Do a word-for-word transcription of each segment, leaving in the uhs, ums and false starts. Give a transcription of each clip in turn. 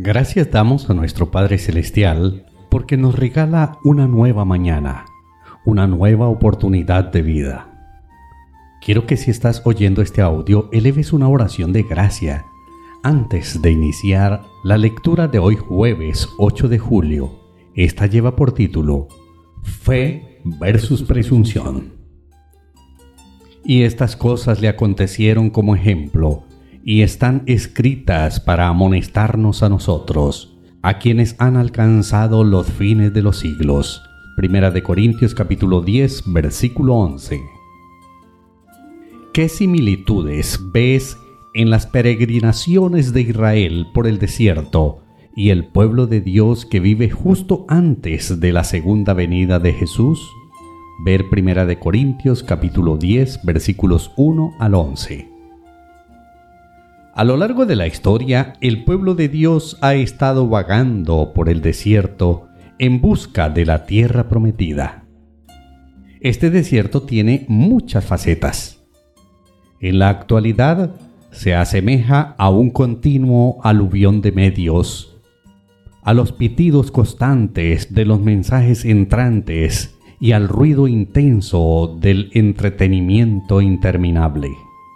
Gracias damos a nuestro Padre Celestial porque nos regala una nueva mañana, una nueva oportunidad de vida. Quiero que si estás oyendo este audio, eleves una oración de gracia antes de iniciar la lectura de hoy jueves ocho de julio. Esta lleva por título Fe versus Presunción. Y estas cosas le acontecieron como ejemplo, y están escritas para amonestarnos a nosotros, a quienes han alcanzado los fines de los siglos. Primera de Corintios capítulo diez, versículo once. ¿Qué similitudes ves en las peregrinaciones de Israel por el desierto y el pueblo de Dios que vive justo antes de la segunda venida de Jesús? Ver Primera de Corintios capítulo diez, versículos uno al once. A lo largo de la historia, el pueblo de Dios ha estado vagando por el desierto en busca de la tierra prometida. Este desierto tiene muchas facetas. En la actualidad, se asemeja a un continuo aluvión de medios, a los pitidos constantes de los mensajes entrantes y al ruido intenso del entretenimiento interminable.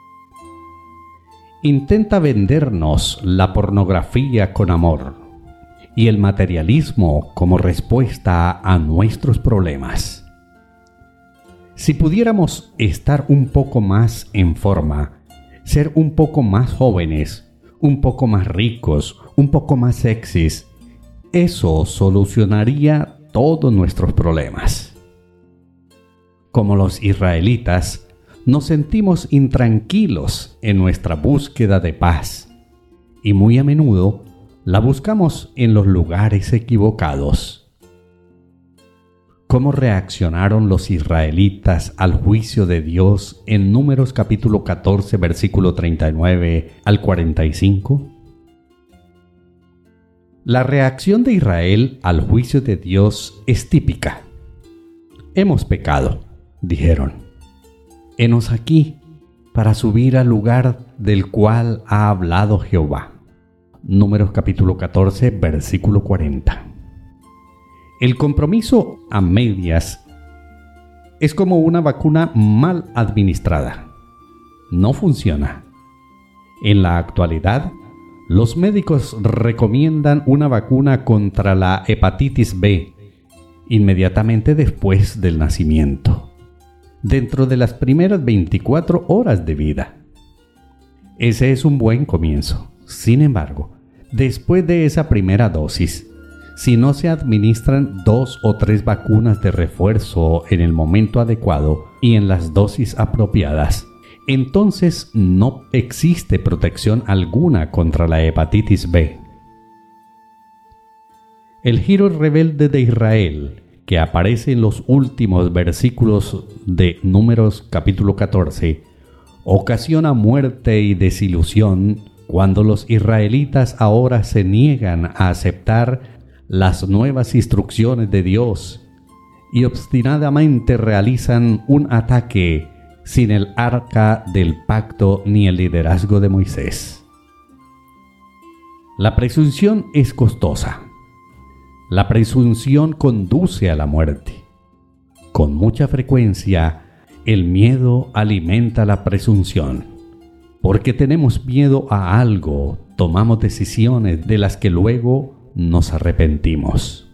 Intenta vendernos la pornografía con amor y el materialismo como respuesta a nuestros problemas. Si pudiéramos estar un poco más en forma, ser un poco más jóvenes, un poco más ricos, un poco más sexys, eso solucionaría todos nuestros problemas. Como los israelitas, nos sentimos intranquilos en nuestra búsqueda de paz y muy a menudo la buscamos en los lugares equivocados. ¿Cómo reaccionaron los israelitas al juicio de Dios en Números capítulo catorce, versículo treinta y nueve al cuarenta y cinco? La reacción de Israel al juicio de Dios es típica. Hemos pecado, dijeron. Henos aquí para subir al lugar del cual ha hablado Jehová. Números capítulo catorce, versículo cuarenta. El compromiso a medias es como una vacuna mal administrada. No funciona. En la actualidad, los médicos recomiendan una vacuna contra la hepatitis B inmediatamente después del nacimiento, dentro de las primeras veinticuatro horas de vida. Ese es un buen comienzo. Sin embargo, después de esa primera dosis, si no se administran dos o tres vacunas de refuerzo en el momento adecuado y en las dosis apropiadas, entonces no existe protección alguna contra la hepatitis B. El giro rebelde de Israel, que aparece en los últimos versículos de Números capítulo catorce, ocasiona muerte y desilusión cuando los israelitas ahora se niegan a aceptar las nuevas instrucciones de Dios y obstinadamente realizan un ataque sin el arca del pacto ni el liderazgo de Moisés. La presunción es costosa. La presunción conduce a la muerte. Con mucha frecuencia, el miedo alimenta la presunción. Porque tenemos miedo a algo, tomamos decisiones de las que luego nos arrepentimos.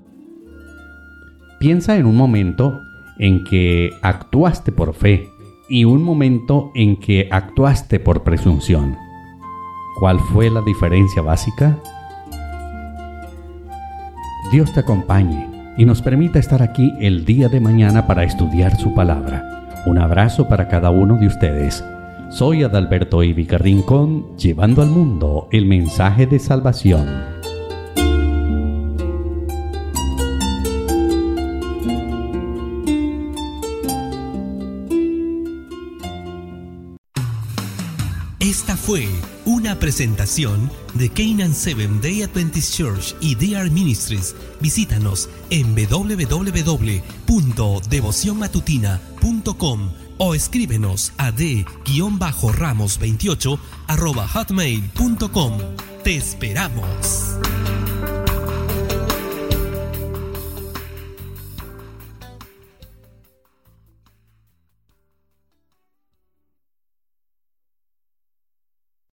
Piensa en un momento en que actuaste por fe y un momento en que actuaste por presunción. ¿Cuál fue la diferencia básica? Dios te acompañe y nos permita estar aquí el día de mañana para estudiar su palabra. Un abrazo para cada uno de ustedes. Soy Adalberto Ivica Rincón, llevando al mundo el mensaje de salvación. Esta fue una presentación de Canaan Seventh Day Adventist Church y D R Ministries. Visítanos en doble u doble u doble u punto devoción matutina punto com. o escríbenos a d ramos veintiocho arroba hotmail punto com. ¡Te esperamos!